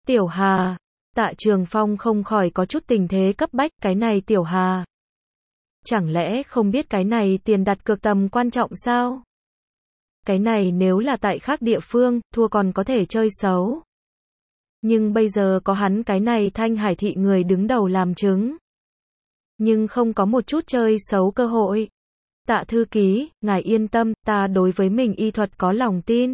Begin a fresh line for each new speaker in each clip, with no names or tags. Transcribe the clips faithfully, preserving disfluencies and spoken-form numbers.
Tiểu Hà. Tạ Trường Phong không khỏi có chút tình thế cấp bách, cái này Tiểu Hà. Chẳng lẽ không biết cái này tiền đặt cược tầm quan trọng sao? Cái này nếu là tại khác địa phương, thua còn có thể chơi xấu. Nhưng bây giờ có hắn cái này Thanh Hải thị người đứng đầu làm chứng. Nhưng không có một chút chơi xấu cơ hội. Tạ thư ký, ngài yên tâm, ta đối với mình y thuật có lòng tin.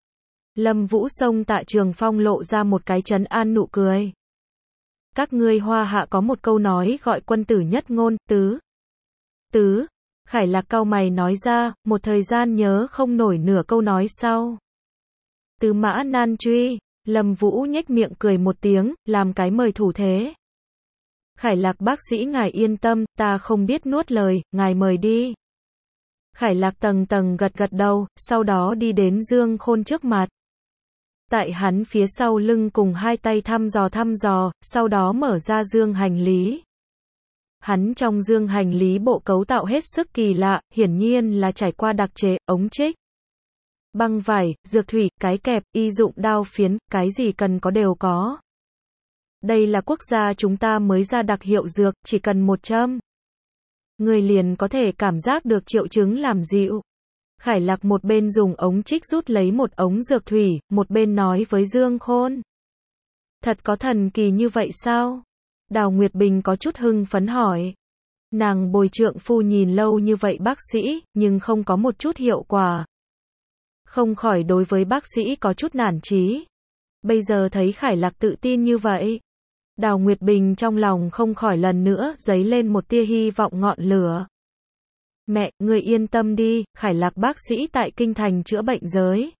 Lâm Vũ xông Tạ Trường Phong lộ ra một cái trấn an nụ cười. Các ngươi Hoa Hạ có một câu nói gọi quân tử nhất ngôn, tứ. Tứ, Khải Lạc cau mày nói ra, một thời gian nhớ không nổi nửa câu nói sau. Tứ mã nan truy, Lâm Vũ nhếch miệng cười một tiếng, làm cái mời thủ thế. Khải Lạc bác sĩ ngài yên tâm, ta không biết nuốt lời, ngài mời đi. Khải Lạc tầng tầng gật gật đầu, sau đó đi đến Dương Khôn trước mặt. Tại hắn phía sau lưng cùng hai tay thăm dò thăm dò, sau đó mở ra dương hành lý. Hắn trong dương hành lý bộ cấu tạo hết sức kỳ lạ, hiển nhiên là trải qua đặc chế, ống trích, băng vải, dược thủy, cái kẹp, y dụng đao phiến, cái gì cần có đều có. Đây là quốc gia chúng ta mới ra đặc hiệu dược, chỉ cần một châm. Người liền có thể cảm giác được triệu chứng làm dịu. Khải Lạc một bên dùng ống trích rút lấy một ống dược thủy, một bên nói với Dương Khôn. Thật có thần kỳ như vậy sao? Đào Nguyệt Bình có chút hưng phấn hỏi. Nàng bồi trượng phu nhìn lâu như vậy bác sĩ, nhưng không có một chút hiệu quả. Không khỏi đối với bác sĩ có chút nản chí. Bây giờ thấy Khải Lạc tự tin như vậy. Đào Nguyệt Bình trong lòng không khỏi lần nữa dấy lên một tia hy vọng ngọn lửa. Mẹ, người yên tâm đi, Khải Lạc bác sĩ tại kinh thành chữa bệnh giới.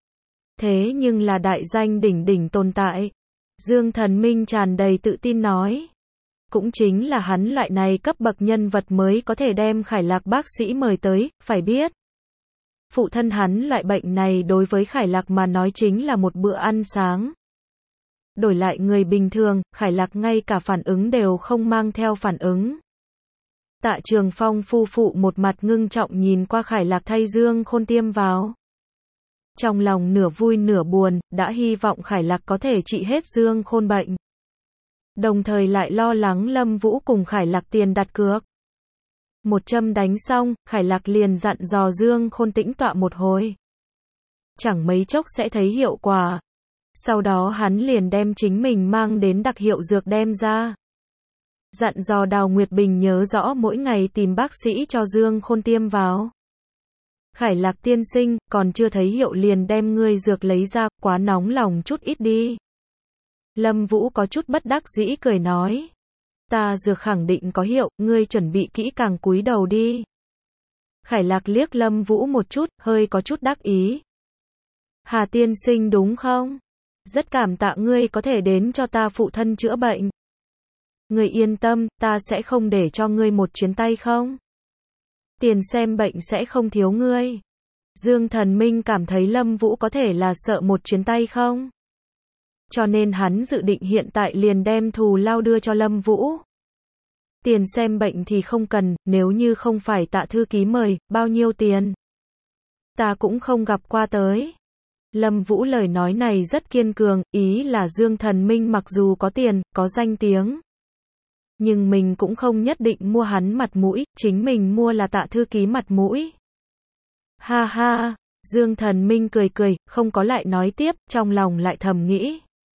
Thế nhưng là đại danh đỉnh đỉnh tồn tại. Dương Thần Minh tràn đầy tự tin nói. Cũng chính là hắn loại này cấp bậc nhân vật mới có thể đem Khải Lạc bác sĩ mời tới, phải biết. Phụ thân hắn loại bệnh này đối với Khải Lạc mà nói chính là một bữa ăn sáng. Đổi lại người bình thường, Khải Lạc ngay cả phản ứng đều không mang theo phản ứng. Tạ Trường Phong phu phụ một mặt ngưng trọng nhìn qua Khải Lạc thay Dương Khôn tiêm vào. Trong lòng nửa vui nửa buồn, đã hy vọng Khải Lạc có thể trị hết Dương Khôn bệnh. Đồng thời lại lo lắng Lâm Vũ cùng Khải Lạc tiền đặt cược. Một châm đánh xong, Khải Lạc liền dặn dò Dương Khôn tĩnh tọa một hồi. Chẳng mấy chốc sẽ thấy hiệu quả. Sau đó hắn liền đem chính mình mang đến đặc hiệu dược đem ra. Dặn dò Đào Nguyệt Bình nhớ rõ mỗi ngày tìm bác sĩ cho Dương Khôn tiêm vào. Khải Lạc tiên sinh, còn chưa thấy hiệu liền đem ngươi dược lấy ra, quá nóng lòng chút ít đi. Lâm Vũ có chút bất đắc dĩ cười nói. Ta dược khẳng định có hiệu, ngươi chuẩn bị kỹ càng cúi đầu đi. Khải Lạc liếc Lâm Vũ một chút, hơi có chút đắc ý. Hà tiên sinh đúng không? Rất cảm tạ ngươi có thể đến cho ta phụ thân chữa bệnh. Ngươi yên tâm, ta sẽ không để cho ngươi một chuyến tay không? Tiền xem bệnh sẽ không thiếu ngươi. Dương Thần Minh cảm thấy Lâm Vũ có thể là sợ một chuyến tay không? Cho nên hắn dự định hiện tại liền đem thù lao đưa cho Lâm Vũ. Tiền xem bệnh thì không cần, nếu như không phải Tạ thư ký mời, bao nhiêu tiền? Ta cũng không gặp qua tới. Lâm Vũ lời nói này rất kiên cường, ý là Dương Thần Minh mặc dù có tiền, có danh tiếng. Nhưng mình cũng không nhất định mua hắn mặt mũi, chính mình mua là Tạ thư ký mặt mũi. Ha ha, Dương Thần Minh cười cười, không có lại nói tiếp, trong lòng lại thầm nghĩ.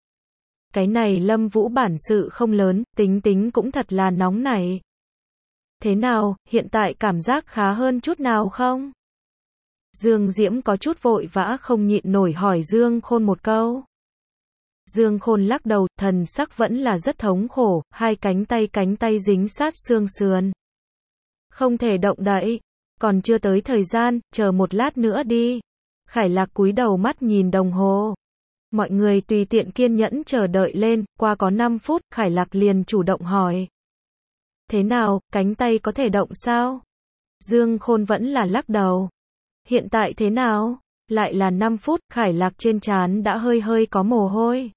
Cái này Lâm Vũ bản sự không lớn, tính tính cũng thật là nóng nảy. Thế nào, hiện tại cảm giác khá hơn chút nào không? Dương Diễm có chút vội vã không nhịn nổi hỏi Dương Khôn một câu. Dương Khôn lắc đầu, thần sắc vẫn là rất thống khổ, hai cánh tay cánh tay dính sát xương sườn. Không thể động đậy, còn chưa tới thời gian, chờ một lát nữa đi. Khải Lạc cúi đầu mắt nhìn đồng hồ. Mọi người tùy tiện kiên nhẫn chờ đợi lên, qua có năm phút, Khải Lạc liền chủ động hỏi. Thế nào, cánh tay có thể động sao? Dương Khôn vẫn là lắc đầu. Hiện tại thế nào? Lại là năm phút, Khải Lạc trên trán đã hơi hơi có mồ hôi.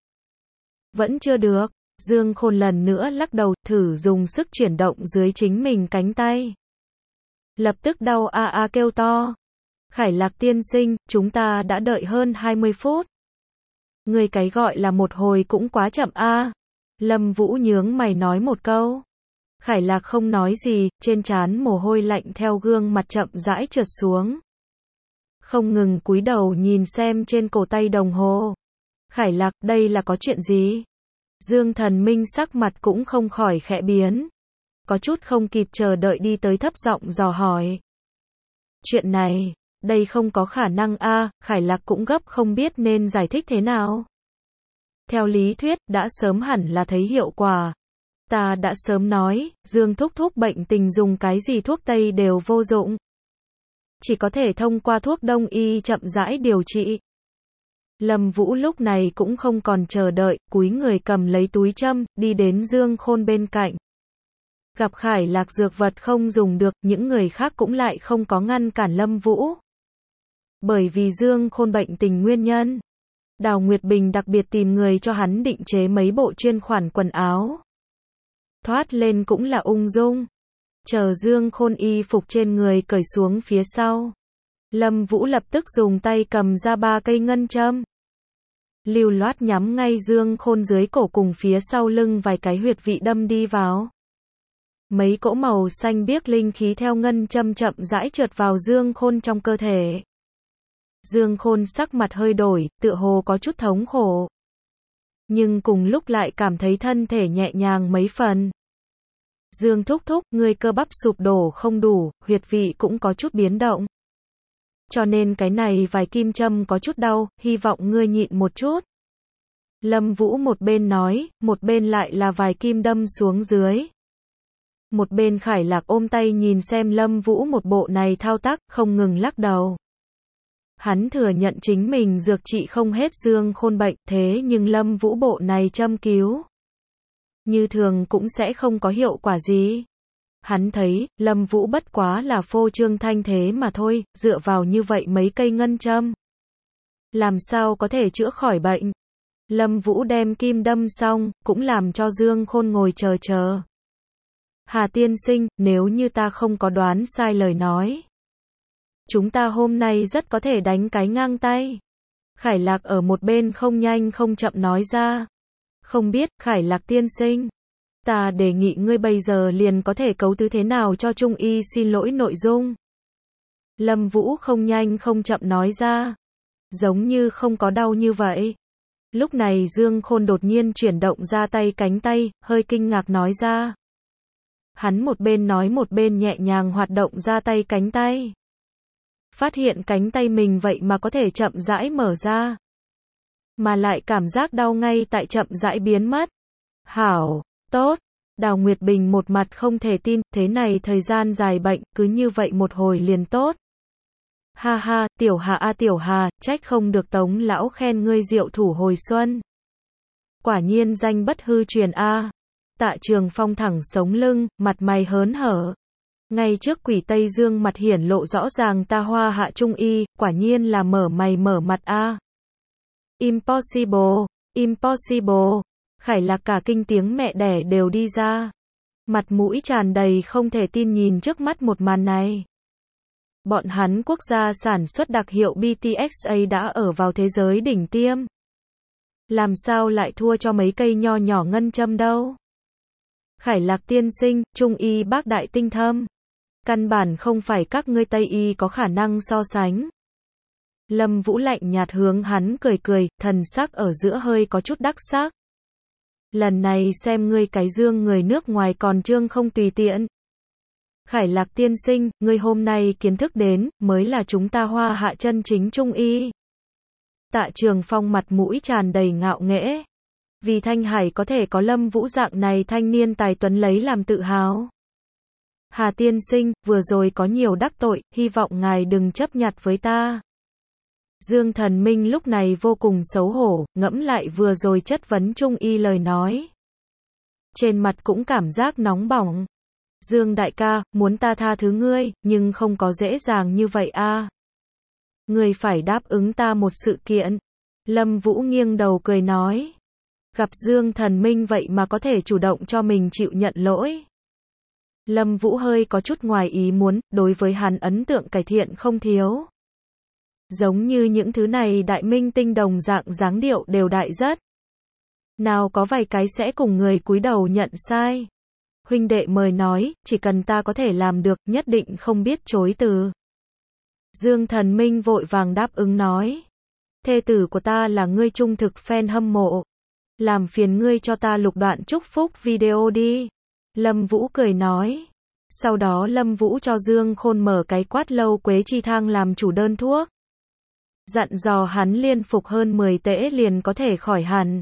Vẫn chưa được, Dương Khôn lần nữa lắc đầu, thử dùng sức chuyển động dưới chính mình cánh tay. Lập tức đau a a kêu to. Khải Lạc tiên sinh, chúng ta đã đợi hơn hai mươi phút. Người cái gọi là một hồi cũng quá chậm a. Lâm Vũ nhướng mày nói một câu. Khải Lạc không nói gì, trên trán mồ hôi lạnh theo gương mặt chậm rãi trượt xuống. Không ngừng cúi đầu nhìn xem trên cổ tay đồng hồ. Khải Lạc, đây là có chuyện gì? Dương Thần Minh sắc mặt cũng không khỏi khẽ biến. Có chút không kịp chờ đợi đi tới thấp giọng dò hỏi. Chuyện này, đây không có khả năng a. Khải Lạc cũng gấp không biết nên giải thích thế nào. Theo lý thuyết, đã sớm hẳn là thấy hiệu quả. Ta đã sớm nói, Dương thúc thúc bệnh tình dùng cái gì thuốc tây đều vô dụng. Chỉ có thể thông qua thuốc đông y chậm rãi điều trị. Lâm Vũ lúc này cũng không còn chờ đợi, cúi người cầm lấy túi châm, đi đến Dương Khôn bên cạnh. Gặp Khải Lạc dược vật không dùng được, những người khác cũng lại không có ngăn cản Lâm Vũ. Bởi vì Dương Khôn bệnh tình nguyên nhân, Đào Nguyệt Bình đặc biệt tìm người cho hắn định chế mấy bộ chuyên khoản quần áo. Thoát lên cũng là ung dung. Chờ Dương Khôn y phục trên người cởi xuống phía sau. Lâm Vũ lập tức dùng tay cầm ra ba cây ngân châm. Lưu loát nhắm ngay Dương Khôn dưới cổ cùng phía sau lưng vài cái huyệt vị đâm đi vào. Mấy cỗ màu xanh biếc linh khí theo ngân châm chậm rãi trượt vào Dương Khôn trong cơ thể. Dương Khôn sắc mặt hơi đổi, tựa hồ có chút thống khổ. Nhưng cùng lúc lại cảm thấy thân thể nhẹ nhàng mấy phần. Dương thúc thúc, ngươi cơ bắp sụp đổ không đủ, huyệt vị cũng có chút biến động. Cho nên cái này vài kim châm có chút đau, hy vọng ngươi nhịn một chút. Lâm Vũ một bên nói, một bên lại là vài kim đâm xuống dưới. Một bên Khải Lạc ôm tay nhìn xem Lâm Vũ một bộ này thao tác, không ngừng lắc đầu. Hắn thừa nhận chính mình dược trị không hết Dương Khôn bệnh, thế nhưng Lâm Vũ bộ này châm cứu như thường cũng sẽ không có hiệu quả gì. Hắn thấy, Lâm Vũ bất quá là phô trương thanh thế mà thôi, dựa vào như vậy mấy cây ngân châm. Làm sao có thể chữa khỏi bệnh? Lâm Vũ đem kim đâm xong, cũng làm cho Dương Khôn ngồi chờ chờ. Hà tiên sinh, nếu như ta không có đoán sai lời nói, chúng ta hôm nay rất có thể đánh cái ngang tay. Khải Lạc ở một bên không nhanh không chậm nói ra. Không biết, Khải Lạc tiên sinh, ta đề nghị ngươi bây giờ liền có thể cấu tứ thế nào cho Trung y xin lỗi nội dung. Lâm Vũ không nhanh không chậm nói ra. Giống như không có đau như vậy. Lúc này Dương Khôn đột nhiên chuyển động ra tay cánh tay, hơi kinh ngạc nói ra. Hắn một bên nói một bên nhẹ nhàng hoạt động ra tay cánh tay. Phát hiện cánh tay mình vậy mà có thể chậm rãi mở ra. Mà lại cảm giác đau ngay tại chậm rãi biến mất. Hảo, tốt. Đào Nguyệt Bình một mặt không thể tin, thế này thời gian dài bệnh, cứ như vậy một hồi liền tốt. Ha ha, Tiểu Hà a Tiểu Hà, trách không được Tống lão khen ngươi diệu thủ hồi xuân. Quả nhiên danh bất hư truyền a. Tạ Trường Phong thẳng sống lưng, mặt mày hớn hở. Ngay trước Quỷ Tây Dương mặt hiển lộ rõ ràng ta Hoa Hạ Trung y, quả nhiên là mở mày mở mặt a. Impossible, impossible. Khải Lạc cả kinh tiếng mẹ đẻ đều đi ra. Mặt mũi tràn đầy không thể tin nhìn trước mắt một màn này. Bọn hắn quốc gia sản xuất đặc hiệu bê tê ích a đã ở vào thế giới đỉnh tiêm. Làm sao lại thua cho mấy cây nho nhỏ ngân châm đâu? Khải Lạc tiên sinh, Trung y bác đại tinh thâm. Căn bản không phải các ngươi Tây y có khả năng so sánh. Lâm Vũ lạnh nhạt hướng hắn cười cười, thần sắc ở giữa hơi có chút đắc sắc. Lần này xem ngươi cái Dương người nước ngoài còn trương không tùy tiện. Khải Lạc tiên sinh, ngươi hôm nay kiến thức đến, mới là chúng ta Hoa Hạ chân chính Trung y. Tạ Trường Phong mặt mũi tràn đầy ngạo nghễ. Vì Thanh Hải có thể có Lâm Vũ dạng này thanh niên tài tuấn lấy làm tự hào. Hà tiên sinh, vừa rồi có nhiều đắc tội, hy vọng ngài đừng chấp nhặt với ta. Dương Thần Minh lúc này vô cùng xấu hổ, ngẫm lại vừa rồi chất vấn Trung y lời nói. Trên mặt cũng cảm giác nóng bỏng. Dương đại ca, muốn ta tha thứ ngươi, nhưng không có dễ dàng như vậy a. Ngươi phải đáp ứng ta một sự kiện. Lâm Vũ nghiêng đầu cười nói. Gặp Dương Thần Minh vậy mà có thể chủ động cho mình chịu nhận lỗi. Lâm Vũ hơi có chút ngoài ý muốn, đối với hắn ấn tượng cải thiện không thiếu. Giống như những thứ này đại minh tinh đồng dạng dáng điệu đều đại rất. Nào có vài cái sẽ cùng người cúi đầu nhận sai. Huynh đệ mời nói, chỉ cần ta có thể làm được, nhất định không biết chối từ. Dương Thần Minh vội vàng đáp ứng nói. Thê tử của ta là ngươi trung thực fan hâm mộ. Làm phiền ngươi cho ta lục đoạn chúc phúc video đi. Lâm Vũ cười nói. Sau đó Lâm Vũ cho Dương Khôn mở cái quát lâu quế chi thang làm chủ đơn thuốc. Dặn dò hắn liên phục hơn mười tễ liền có thể khỏi hẳn.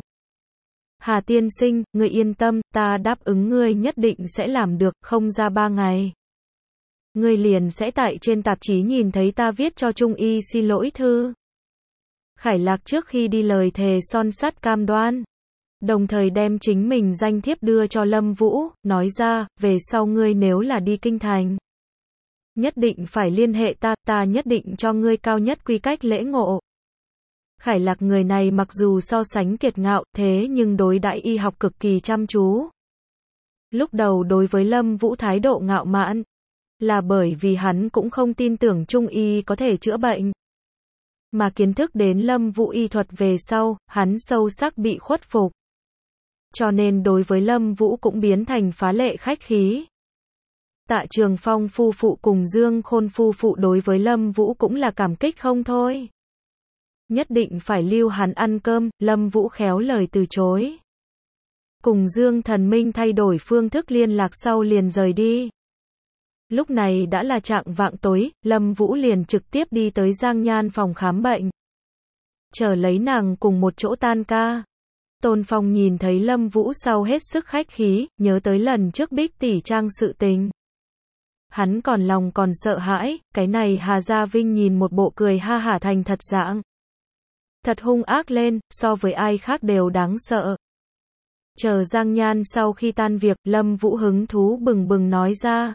Hà tiên sinh, ngươi yên tâm, ta đáp ứng ngươi nhất định sẽ làm được, không ra ba ngày. Ngươi liền sẽ tại trên tạp chí nhìn thấy ta viết cho Trung Y xin lỗi thư. Khải Lạc trước khi đi lời thề son sắt cam đoan. Đồng thời đem chính mình danh thiếp đưa cho Lâm Vũ, nói ra, về sau ngươi nếu là đi kinh thành. Nhất định phải liên hệ ta, ta nhất định cho ngươi cao nhất quy cách lễ ngộ. Khải Lạc người này mặc dù so sánh kiệt ngạo, thế nhưng đối đãi y học cực kỳ chăm chú. Lúc đầu đối với Lâm Vũ thái độ ngạo mạn, là bởi vì hắn cũng không tin tưởng Trung Y có thể chữa bệnh. Mà kiến thức đến Lâm Vũ y thuật về sau, hắn sâu sắc bị khuất phục. Cho nên đối với Lâm Vũ cũng biến thành phá lệ khách khí. Tạ Trường Phong phu phụ cùng Dương Khôn phu phụ đối với Lâm Vũ cũng là cảm kích không thôi. Nhất định phải lưu hắn ăn cơm, Lâm Vũ khéo lời từ chối. Cùng Dương Thần Minh thay đổi phương thức liên lạc sau liền rời đi. Lúc này đã là chạng vạng tối, Lâm Vũ liền trực tiếp đi tới Giang Nhan phòng khám bệnh. Chờ lấy nàng cùng một chỗ tan ca. Tôn Phong nhìn thấy Lâm Vũ sau hết sức khách khí, nhớ tới lần trước Bích tỷ trang sự tình. Hắn còn lòng còn sợ hãi, cái này Hà Gia Vinh nhìn một bộ cười ha hả thành thật dạng. Thật hung ác lên, so với ai khác đều đáng sợ. Chờ Giang Nhan sau khi tan việc, Lâm Vũ hứng thú bừng bừng nói ra.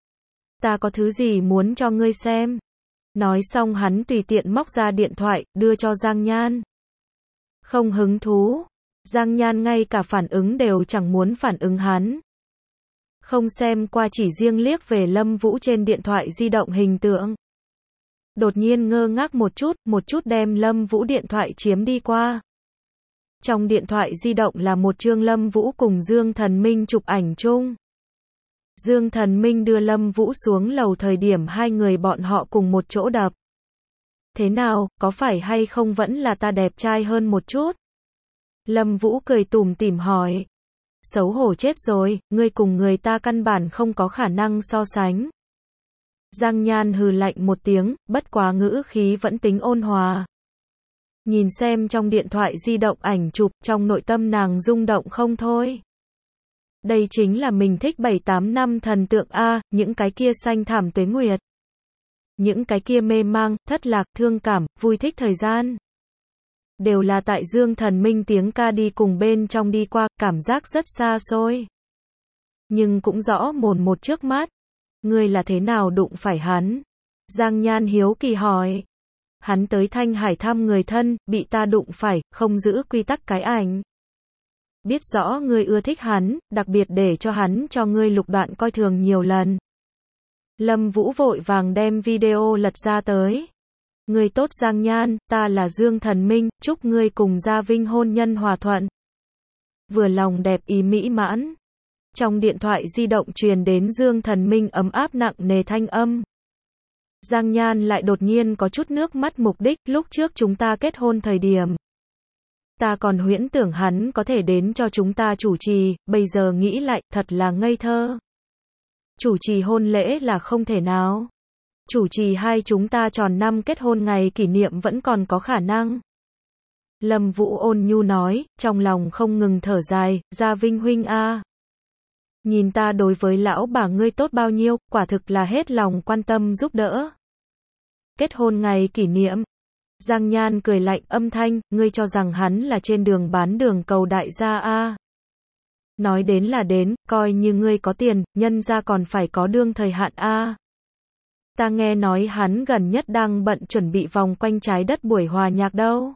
Ta có thứ gì muốn cho ngươi xem. Nói xong hắn tùy tiện móc ra điện thoại, đưa cho Giang Nhan. Không hứng thú. Giang Nhan ngay cả phản ứng đều chẳng muốn phản ứng hắn. Không xem qua chỉ riêng liếc về Lâm Vũ trên điện thoại di động hình tượng. Đột nhiên ngơ ngác một chút, một chút đem Lâm Vũ điện thoại chiếm đi qua. Trong điện thoại di động là một chương Lâm Vũ cùng Dương Thần Minh chụp ảnh chung. Dương Thần Minh đưa Lâm Vũ xuống lầu thời điểm hai người bọn họ cùng một chỗ đập. Thế nào, có phải hay không vẫn là ta đẹp trai hơn một chút? Lâm Vũ cười tủm tỉm hỏi. Xấu hổ chết rồi, ngươi cùng người ta căn bản không có khả năng so sánh. Giang Nhan hừ lạnh một tiếng, bất quá ngữ khí vẫn tính ôn hòa. Nhìn xem trong điện thoại di động ảnh chụp, trong nội tâm nàng rung động không thôi. Đây chính là mình thích bảy tám năm thần tượng A, những cái kia xanh thảm tuế nguyệt. Những cái kia mê mang, thất lạc, thương cảm, vui thích thời gian. Đều là tại Dương Thần Minh tiếng ca đi cùng bên trong đi qua, cảm giác rất xa xôi. Nhưng cũng rõ mồn một trước mắt. Ngươi là thế nào đụng phải hắn? Giang Nhan hiếu kỳ hỏi. Hắn tới Thanh Hải thăm người thân, bị ta đụng phải, không giữ quy tắc cái ảnh. Biết rõ ngươi ưa thích hắn, đặc biệt để cho hắn cho ngươi lục đoạn coi thường nhiều lần. Lâm Vũ vội vàng đem video lật ra tới. Ngươi tốt Giang Nhan, ta là Dương Thần Minh, chúc ngươi cùng Gia Vinh hôn nhân hòa thuận. Vừa lòng đẹp ý mỹ mãn. Trong điện thoại di động truyền đến Dương Thần Minh ấm áp nặng nề thanh âm. Giang Nhan lại đột nhiên có chút nước mắt mục đích, lúc trước chúng ta kết hôn thời điểm. Ta còn huyễn tưởng hắn có thể đến cho chúng ta chủ trì, bây giờ nghĩ lại, thật là ngây thơ. Chủ trì hôn lễ là không thể nào. Chủ trì hai chúng ta tròn năm kết hôn ngày kỷ niệm vẫn còn có khả năng. Lâm Vũ ôn nhu nói, trong lòng không ngừng thở dài, Gia Vinh huynh a. Nhìn ta đối với lão bà ngươi tốt bao nhiêu, quả thực là hết lòng quan tâm giúp đỡ. Kết hôn ngày kỷ niệm. Giang Nhan cười lạnh âm thanh, ngươi cho rằng hắn là trên đường bán đường cầu đại gia a. Nói đến là đến, coi như ngươi có tiền, nhân ra còn phải có đương thời hạn a. Ta nghe nói hắn gần nhất đang bận chuẩn bị vòng quanh trái đất buổi hòa nhạc đâu.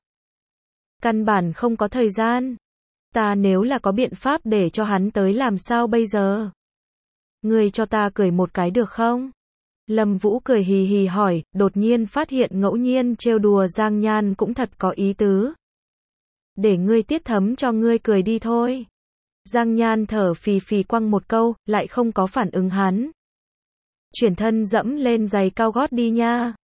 Căn bản không có thời gian. Ta nếu là có biện pháp để cho hắn tới làm sao bây giờ? Ngươi cho ta cười một cái được không? Lâm Vũ cười hì hì hỏi, đột nhiên phát hiện ngẫu nhiên trêu đùa Giang Nhan cũng thật có ý tứ. Để ngươi tiết thấm cho ngươi cười đi thôi. Giang Nhan thở phì phì quăng một câu, lại không có phản ứng hắn. Chuyển thân dẫm lên giày cao gót đi nha.